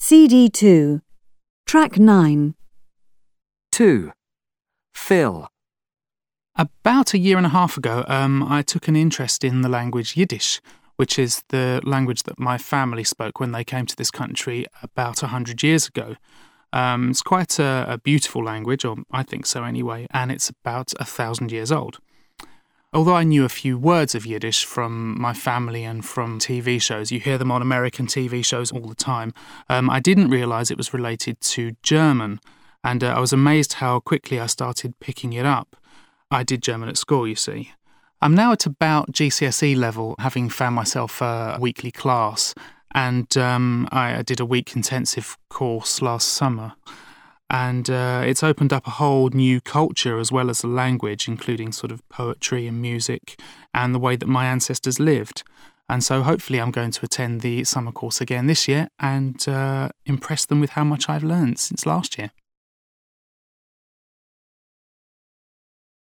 CD2, Track 9. 2. Fill. About a year and a half ago, I took an interest in the language Yiddish, which is the language that my family spoke when they came to this country about 100 years ago. It's quite a beautiful language, or I think so anyway, and it's about 1,000 years old. Although I knew a few words of Yiddish from my family and from TV shows, you hear them on American TV shows all the time, I didn't realise it was related to German, and I was amazed how quickly I started picking it up. I did German at school, you see. I'm now at about GCSE level, having found myself a weekly class, and I did a week intensive course last summer. And it's opened up a whole new culture as well as the language, including sort of poetry and music and the way that my ancestors lived. And so hopefully I'm going to attend the summer course again this year and impress them with how much I've learned since last year.